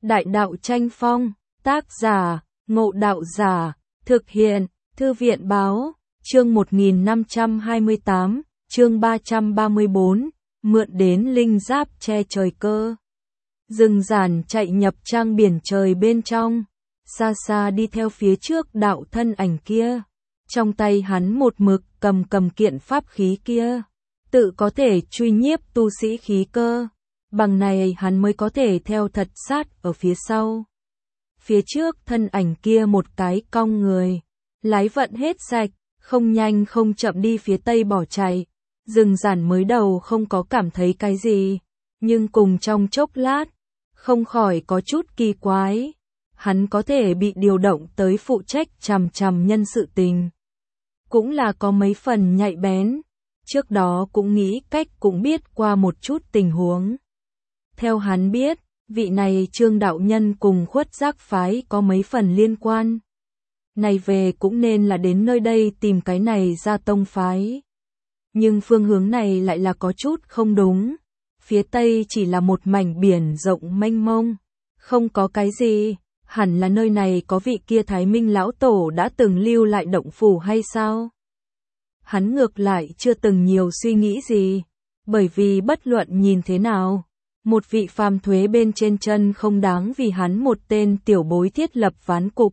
Đại đạo tranh phong, tác giả, Ngộ Đạo Giả, thực hiện, Thư viện báo, chương 1528, chương 334, mượn đến linh giáp che trời cơ. Rừng ràn chạy nhập trang biển trời bên trong, xa xa đi theo phía trước đạo thân ảnh kia. Trong tay hắn một mực cầm kiện pháp khí kia, tự có thể truy nhiếp tu sĩ khí cơ. Bằng này hắn mới có thể theo thật sát ở phía sau. Phía trước thân ảnh kia một cái cong người, lái vận hết sạch, không nhanh không chậm đi phía tây bỏ chạy. Rừng ràn mới đầu không có cảm thấy cái gì, nhưng cùng trong chốc lát, không khỏi có chút kỳ quái. Hắn có thể bị điều động tới phụ trách chằm nhân sự tình, cũng là có mấy phần nhạy bén. Trước đó cũng nghĩ cách cũng biết qua một chút tình huống. Theo hắn biết, vị này Trương đạo nhân cùng Khuất Giác phái có mấy phần liên quan. Này về cũng nên là đến nơi đây tìm cái này ra tông phái. Nhưng phương hướng này lại là có chút không đúng. Phía tây chỉ là một mảnh biển rộng mênh mông, không có cái gì. Hẳn là nơi này có vị kia Thái Minh lão tổ đã từng lưu lại động phủ hay sao? Hắn ngược lại chưa từng nhiều suy nghĩ gì, bởi vì bất luận nhìn thế nào, một vị phàm thuế bên trên chân không đáng vì hắn một tên tiểu bối thiết lập ván cục.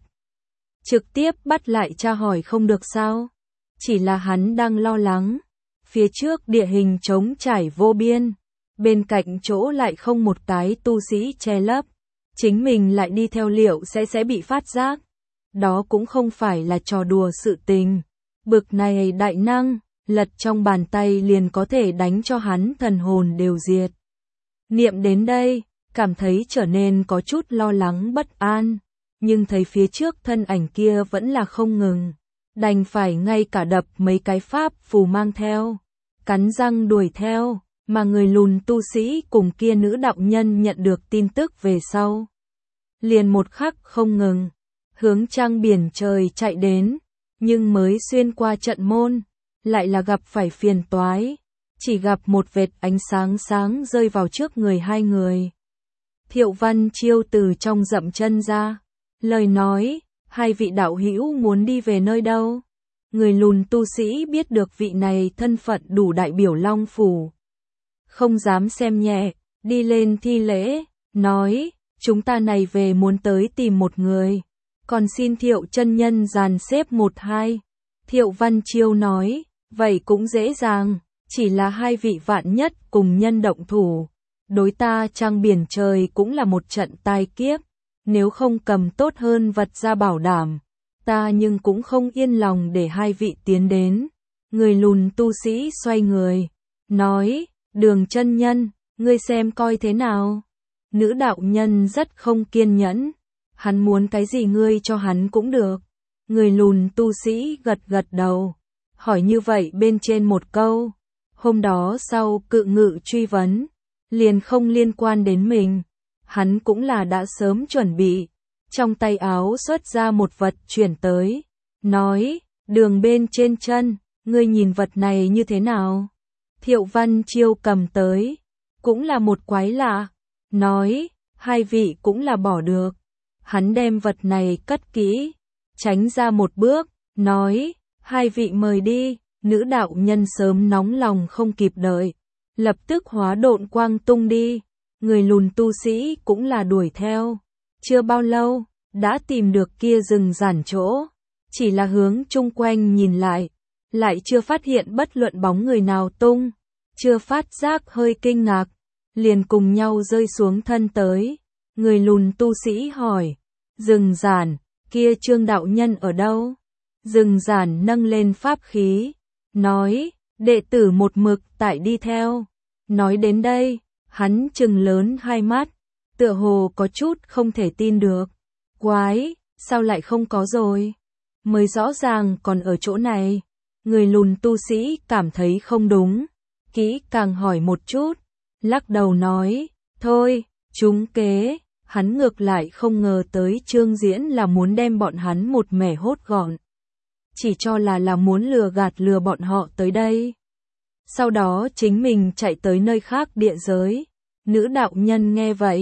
Trực tiếp bắt lại tra hỏi không được sao? Chỉ là hắn đang lo lắng, phía trước địa hình trống trải vô biên, bên cạnh chỗ lại không một cái tu sĩ che lấp. Chính mình lại đi theo liệu sẽ bị phát giác. Đó cũng không phải là trò đùa sự tình. Bực này đại năng, lật trong bàn tay liền có thể đánh cho hắn thần hồn đều diệt. Niệm đến đây, cảm thấy trở nên có chút lo lắng bất an. Nhưng thấy phía trước thân ảnh kia vẫn là không ngừng. Đành phải ngay cả đập mấy cái pháp phù mang theo. Cắn răng đuổi theo. Mà người lùn tu sĩ cùng kia nữ đạo nhân nhận được tin tức về sau. Liền một khắc không ngừng, hướng trang biển trời chạy đến, nhưng mới xuyên qua trận môn, lại là gặp phải phiền toái, chỉ gặp một vệt ánh sáng sáng rơi vào trước người hai người. Thiệu Văn Chiêu từ trong dậm chân ra, lời nói, hai vị đạo hữu muốn đi về nơi đâu? Người lùn tu sĩ biết được vị này thân phận đủ đại biểu Long Phủ. Không dám xem nhẹ, đi lên thi lễ, nói, chúng ta này về muốn tới tìm một người, còn xin Thiệu chân nhân dàn xếp một hai. Thiệu Văn Chiêu nói, vậy cũng dễ dàng, chỉ là hai vị vạn nhất cùng nhân động thủ. Đối ta trang biển trời cũng là một trận tai kiếp, nếu không cầm tốt hơn vật ra bảo đảm, ta nhưng cũng không yên lòng để hai vị tiến đến. Người lùn tu sĩ xoay người, nói, Đường chân nhân, ngươi xem coi thế nào. Nữ đạo nhân rất không kiên nhẫn, hắn muốn cái gì ngươi cho hắn cũng được. Người lùn tu sĩ gật đầu, hỏi như vậy bên trên một câu. Hôm đó sau cự ngự truy vấn, liền không liên quan đến mình. Hắn cũng là đã sớm chuẩn bị, trong tay áo xuất ra một vật chuyển tới, nói, đường bên trên chân, ngươi nhìn vật này như thế nào? Thiệu Văn Chiêu cầm tới, cũng là một quái lạ, nói, hai vị cũng là bỏ được. Hắn đem vật này cất kỹ, tránh ra một bước, nói, hai vị mời đi. Nữ đạo nhân sớm nóng lòng không kịp đợi, lập tức hóa độn quang tung đi. Người lùn tu sĩ cũng là đuổi theo, chưa bao lâu, đã tìm được kia rừng ràn chỗ, chỉ là hướng chung quanh nhìn lại chưa phát hiện bất luận bóng người nào tung, chưa phát giác hơi kinh ngạc, liền cùng nhau rơi xuống thân tới. Người lùn tu sĩ hỏi, rừng ràn, kia Trương đạo nhân ở đâu? Rừng ràn nâng lên pháp khí, nói, đệ tử một mực tại đi theo. Nói đến đây, hắn trừng lớn hai mắt, tựa hồ có chút không thể tin được. Quái, sao lại không có rồi? Mới rõ ràng còn ở chỗ này. Người lùn tu sĩ cảm thấy không đúng, kỹ càng hỏi một chút, lắc đầu nói, thôi, trúng kế. Hắn ngược lại không ngờ tới Trương Diễn là muốn đem bọn hắn một mẻ hốt gọn. Chỉ cho là muốn lừa bọn họ tới đây. Sau đó chính mình chạy tới nơi khác địa giới. Nữ đạo nhân nghe vậy,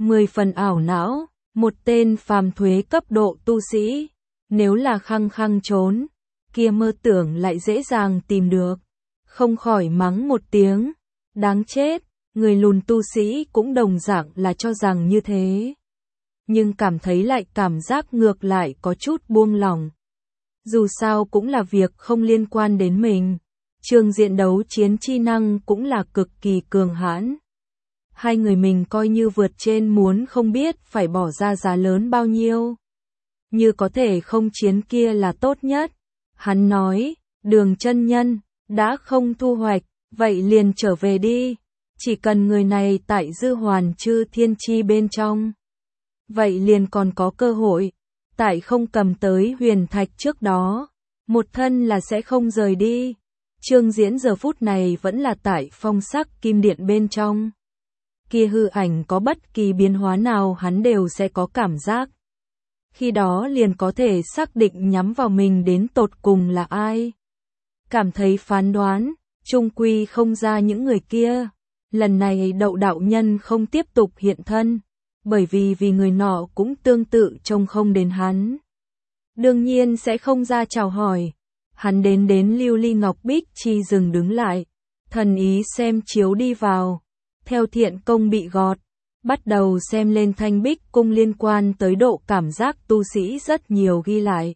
10 phần ảo não, một tên phàm thuế cấp độ tu sĩ, nếu là khăng khăng trốn, kia mơ tưởng lại dễ dàng tìm được, không khỏi mắng một tiếng, đáng chết, người lùn tu sĩ cũng đồng dạng là cho rằng như thế. Nhưng cảm thấy lại cảm giác ngược lại có chút buông lỏng. Dù sao cũng là việc không liên quan đến mình, trường diện đấu chiến chi năng cũng là cực kỳ cường hãn. Hai người mình coi như vượt trên muốn không biết phải bỏ ra giá lớn bao nhiêu. Như có thể không chiến kia là tốt nhất. Hắn nói, Đường chân nhân, đã không thu hoạch, vậy liền trở về đi. Chỉ cần người này tại Dư Hoàn Chư Thiên Chi bên trong. Vậy liền còn có cơ hội. Tại không cầm tới huyền thạch trước đó, một thân là sẽ không rời đi. Trương Diễn giờ phút này vẫn là tại phong sắc kim điện bên trong. Kia hư ảnh có bất kỳ biến hóa nào hắn đều sẽ có cảm giác. Khi đó liền có thể xác định nhắm vào mình đến tột cùng là ai. Cảm thấy phán đoán, chung quy không ra những người kia. Lần này Đậu đạo nhân không tiếp tục hiện thân, bởi vì người nọ cũng tương tự trông không đến hắn. Đương nhiên sẽ không ra chào hỏi. Hắn đến Lưu Ly Ngọc Bích Chi dừng đứng lại, thần ý xem chiếu đi vào. Theo thiện công bị gọt, bắt đầu xem lên Thanh Bích cung liên quan tới độ cảm giác tu sĩ rất nhiều ghi lại.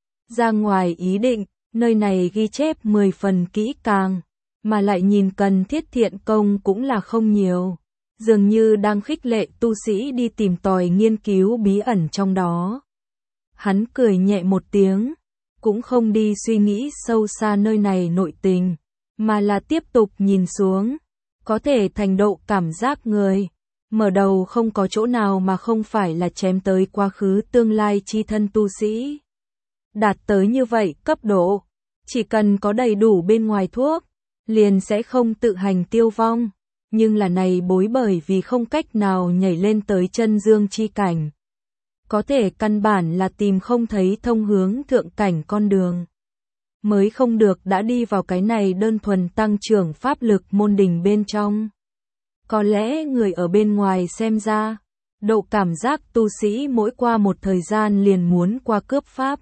Ra ngoài ý định, nơi này ghi chép 10 phần kỹ càng, mà lại nhìn cần thiết thiện công cũng là không nhiều. Dường như đang khích lệ tu sĩ đi tìm tòi nghiên cứu bí ẩn trong đó. Hắn cười nhẹ một tiếng, cũng không đi suy nghĩ sâu xa nơi này nội tình, mà là tiếp tục nhìn xuống. Có thể thành độ cảm giác người, mở đầu không có chỗ nào mà không phải là chém tới quá khứ tương lai chi thân tu sĩ. Đạt tới như vậy cấp độ, chỉ cần có đầy đủ bên ngoài thuốc, liền sẽ không tự hành tiêu vong. Nhưng là này bối bởi vì không cách nào nhảy lên tới chân dương chi cảnh. Có thể căn bản là tìm không thấy thông hướng thượng cảnh con đường. Mới không được đã đi vào cái này đơn thuần tăng trưởng pháp lực môn đình bên trong. Có lẽ người ở bên ngoài xem ra, độ cảm giác tu sĩ mỗi qua một thời gian liền muốn qua cướp pháp.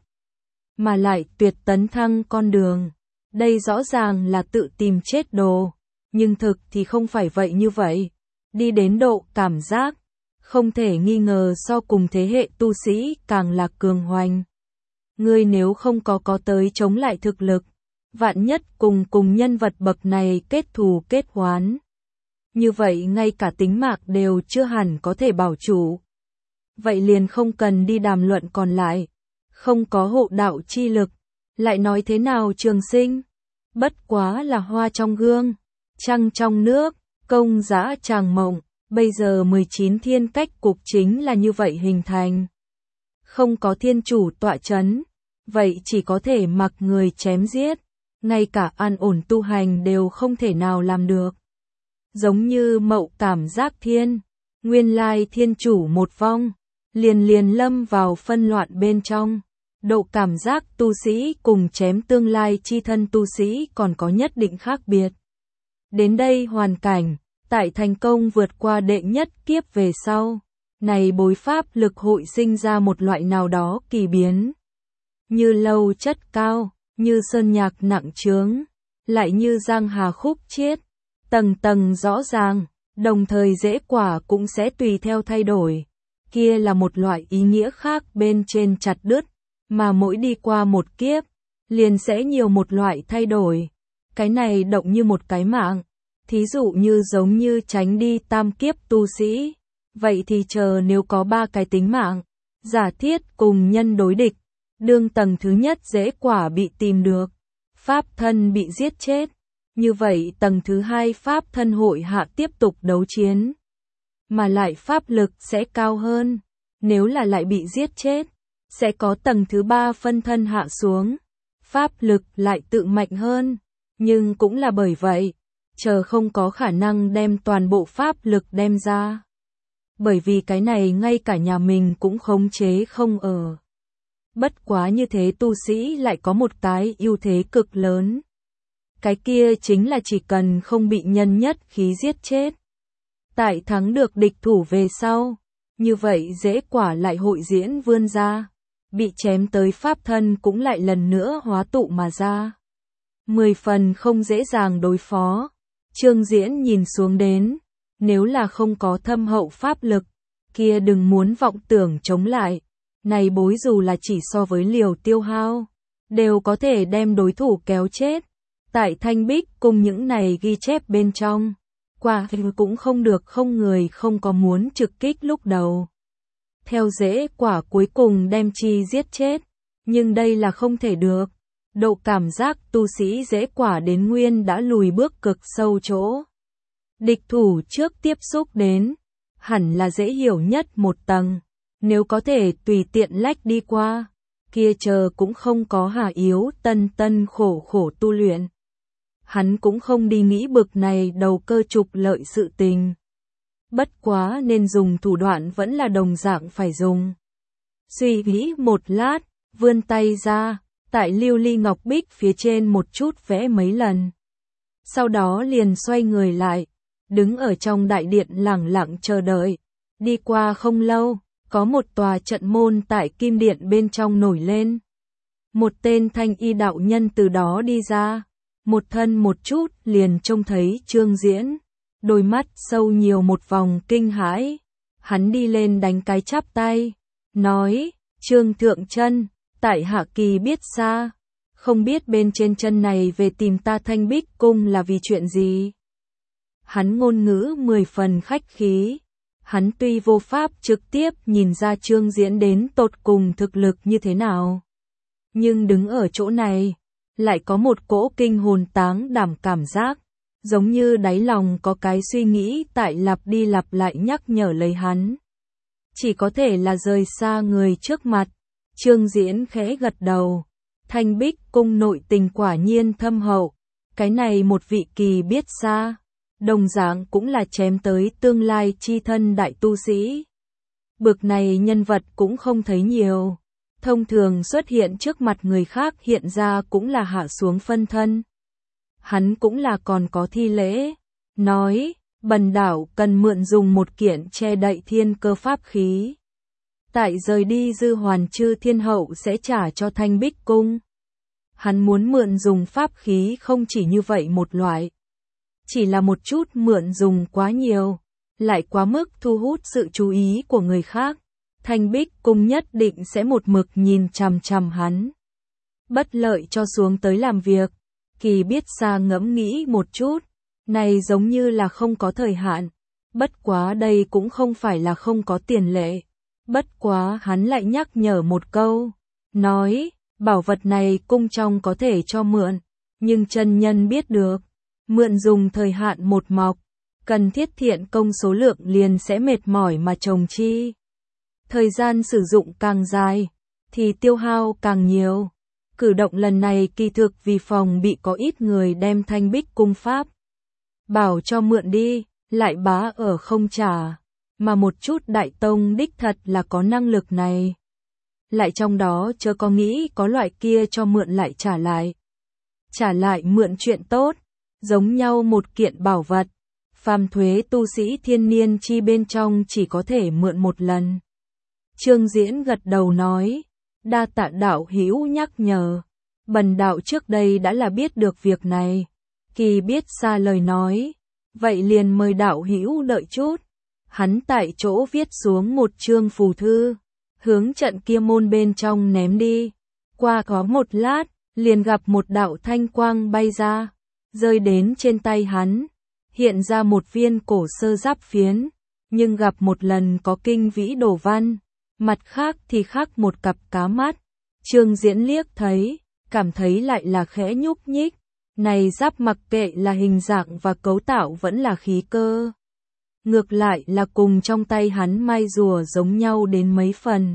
Mà lại tuyệt tấn thăng con đường. Đây rõ ràng là tự tìm chết đồ. Nhưng thực thì không phải vậy như vậy. Đi đến độ cảm giác, không thể nghi ngờ so cùng thế hệ tu sĩ càng là cường hoành. Ngươi nếu không có tới chống lại thực lực, vạn nhất cùng nhân vật bậc này kết thù kết oán. Như vậy ngay cả tính mạng đều chưa hẳn có thể bảo chủ. Vậy liền không cần đi đàm luận còn lại. Không có hộ đạo chi lực, lại nói thế nào trường sinh? Bất quá là hoa trong gương, trăng trong nước, công dã tràng mộng. Bây giờ 19 thiên cách cục chính là như vậy hình thành. Không có thiên chủ tọa chấn, vậy chỉ có thể mặc người chém giết. Ngay cả an ổn tu hành đều không thể nào làm được. Giống như Mậu cảm giác thiên, nguyên lai thiên chủ một vong, liền lâm vào phân loạn bên trong. Độ cảm giác tu sĩ cùng chém tương lai chi thân tu sĩ còn có nhất định khác biệt. Đến đây hoàn cảnh, tại thành công vượt qua đệ nhất kiếp về sau, này bối pháp lực hội sinh ra một loại nào đó kỳ biến. Như lâu chất cao, như sơn nhạc nặng chướng, lại như giang hà khúc chiết, tầng tầng rõ ràng, đồng thời dễ quả cũng sẽ tùy theo thay đổi. Kia là một loại ý nghĩa khác bên trên chặt đứt, mà mỗi đi qua một kiếp, liền sẽ nhiều một loại thay đổi. Cái này động như một cái mạng, thí dụ như giống như tránh đi tam kiếp tu sĩ, vậy thì chờ nếu có 3 cái tính mạng, giả thiết cùng nhân đối địch, đương tầng thứ nhất dễ quả bị tìm được, pháp thân bị giết chết, như vậy tầng thứ 2 pháp thân hội hạ tiếp tục đấu chiến, mà lại pháp lực sẽ cao hơn, nếu là lại bị giết chết, sẽ có tầng thứ 3 phân thân hạ xuống, pháp lực lại tự mạnh hơn, nhưng cũng là bởi vậy, chờ không có khả năng đem toàn bộ pháp lực đem ra. Bởi vì cái này ngay cả nhà mình cũng khống chế không ở. Bất quá như thế tu sĩ lại có một cái ưu thế cực lớn. Cái kia chính là chỉ cần không bị nhân nhất khí giết chết. Tại thắng được địch thủ về sau, như vậy dễ quả lại hội diễn vươn ra, bị chém tới pháp thân cũng lại lần nữa hóa tụ mà ra. 10 phần không dễ dàng đối phó. Trương Diễn nhìn xuống đến, nếu là không có thâm hậu pháp lực, kia đừng muốn vọng tưởng chống lại. Này bối dù là chỉ so với liều tiêu hao, đều có thể đem đối thủ kéo chết. Tại Thanh Bích cùng những này ghi chép bên trong, quả cũng không được không người không có muốn trực kích lúc đầu. Theo dễ quả cuối cùng đem chi giết chết, nhưng đây là không thể được. Độ cảm giác tu sĩ dễ quả đến nguyên đã lùi bước cực sâu chỗ. Địch thủ trước tiếp xúc đến, hẳn là dễ hiểu nhất một tầng, nếu có thể tùy tiện lách đi qua, kia chờ cũng không có hà yếu tân khổ khổ tu luyện. Hắn cũng không đi nghĩ bực này đầu cơ trục lợi sự tình. Bất quá nên dùng thủ đoạn vẫn là đồng dạng phải dùng. Suy nghĩ một lát, vươn tay ra, tại lưu ly ngọc bích phía trên một chút vẽ mấy lần. Sau đó liền xoay người lại, đứng ở trong đại điện lẳng lặng chờ đợi. Đi qua không lâu, có một tòa trận môn tại kim điện bên trong nổi lên. Một tên thanh y đạo nhân từ đó đi ra, một thân một chút liền trông thấy Trương Diễn, đôi mắt sâu nhiều một vòng kinh hãi. Hắn đi lên đánh cái chắp tay, nói, Trương Thượng Chân, tại hạ kỳ biết xa, không biết bên trên chân này về tìm ta Thanh Bích Cung là vì chuyện gì. Hắn ngôn ngữ 10 phần khách khí, hắn tuy vô pháp trực tiếp nhìn ra Trương Diễn đến tột cùng thực lực như thế nào, nhưng đứng ở chỗ này, lại có một cỗ kinh hồn táng đảm cảm giác, giống như đáy lòng có cái suy nghĩ tại lặp đi lặp lại nhắc nhở lấy hắn. Chỉ có thể là rời xa người trước mặt. Trương Diễn khẽ gật đầu, Thanh Bích Cung nội tình quả nhiên thâm hậu, cái này một vị kỳ biết xa, đồng dạng cũng là chém tới tương lai chi thân đại tu sĩ. Bực này nhân vật cũng không thấy nhiều, thông thường xuất hiện trước mặt người khác hiện ra cũng là hạ xuống phân thân. Hắn cũng là còn có thi lễ, nói, bần đạo cần mượn dùng một kiện che đậy thiên cơ pháp khí. Tại rời đi dư hoàn chư thiên hậu sẽ trả cho Thanh Bích Cung. Hắn muốn mượn dùng pháp khí không chỉ như vậy một loại. Chỉ là một chút mượn dùng quá nhiều, lại quá mức thu hút sự chú ý của người khác. Thanh Bích Cung nhất định sẽ một mực nhìn chằm chằm hắn. Bất lợi cho xuống tới làm việc, Kỳ biết xa ngẫm nghĩ một chút, này giống như là không có thời hạn. Bất quá đây cũng không phải là không có tiền lệ. Bất quá hắn lại nhắc nhở một câu, nói, bảo vật này cung trong có thể cho mượn, nhưng chân nhân biết được, mượn dùng thời hạn một mọc, cần thiết thiện công số lượng liền sẽ mệt mỏi mà trồng chi. Thời gian sử dụng càng dài, thì tiêu hao càng nhiều. Cử động lần này kỳ thực vì phòng bị có ít người đem Thanh Bích Cung pháp bảo cho mượn đi, lại bá ở không trả. Mà một chút đại tông đích thật là có năng lực này. Lại trong đó chớ có nghĩ có loại kia cho mượn lại trả lại. Trả lại mượn chuyện tốt, giống nhau một kiện bảo vật. Phàm thuế tu sĩ thiên niên chi bên trong chỉ có thể mượn một lần. Trương Diễn gật đầu nói, đa tạ đạo hữu nhắc nhở. Bần đạo trước đây đã là biết được việc này. Kỳ biết xa lời nói, vậy liền mời đạo hữu đợi chút. Hắn tại chỗ viết xuống một chương phù thư, hướng trận kia môn bên trong ném đi. Qua có một lát, liền gặp một đạo thanh quang bay ra, rơi đến trên tay hắn, hiện ra một viên cổ sơ giáp phiến, nhưng gặp một lần có kinh vĩ đồ văn, mặt khác thì khác một cặp cá mắt. Trương Diễn liếc thấy, cảm thấy lại là khẽ nhúc nhích, này giáp mặc kệ là hình dạng và cấu tạo vẫn là khí cơ. Ngược lại là cùng trong tay hắn mai rùa giống nhau đến mấy phần.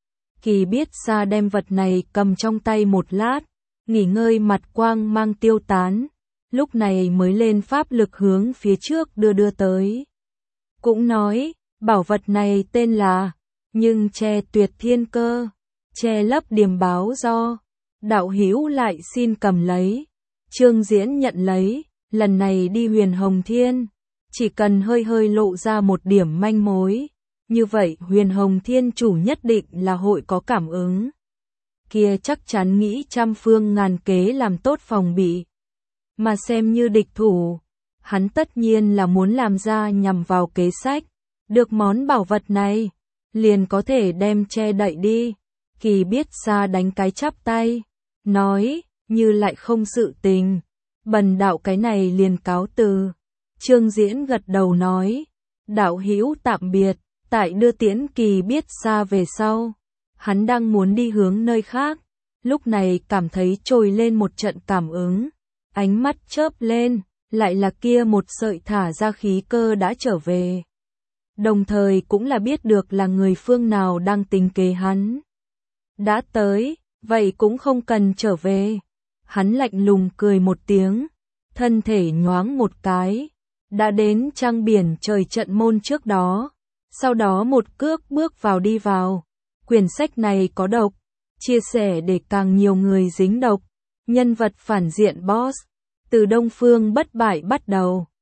Kỳ biết xa đem vật này cầm trong tay một lát, nghỉ ngơi mặt quang mang tiêu tán, lúc này mới lên pháp lực hướng phía trước đưa tới. Cũng nói, bảo vật này tên là, nhưng che tuyệt thiên cơ, che lấp điềm báo do, đạo hữu lại xin cầm lấy. Trương Diễn nhận lấy, lần này đi Huyền Hồng Thiên. Chỉ cần hơi lộ ra một điểm manh mối, Như vậy Huyền Hồng Thiên Chủ nhất định là hội có cảm ứng. Kia chắc chắn nghĩ trăm phương ngàn kế làm tốt phòng bị. Mà xem như địch thủ, hắn tất nhiên là muốn làm ra nhằm vào kế sách. Được món bảo vật này, liền có thể đem che đậy đi. Kỳ biết xa đánh cái chắp tay, nói, như lại không sự tình. Bần đạo cái này liền cáo từ. Trương Diễn gật đầu nói, đạo hữu tạm biệt. Tại đưa Tiễn Kỳ biết xa về sau, hắn đang muốn đi hướng nơi khác, lúc này cảm thấy trồi lên một trận cảm ứng, ánh mắt chớp lên, lại là kia một sợi thả ra khí cơ đã trở về. Đồng thời cũng là biết được là người phương nào đang tính kế hắn. Đã tới, vậy cũng không cần trở về. Hắn lạnh lùng cười một tiếng, thân thể nhoáng một cái, đã đến trang biển trời trận môn trước đó. Sau đó một cước bước vào đi vào. Quyển sách này có độc, chia sẻ để càng nhiều người dính độc. Nhân vật phản diện boss, từ Đông Phương bất bại bắt đầu.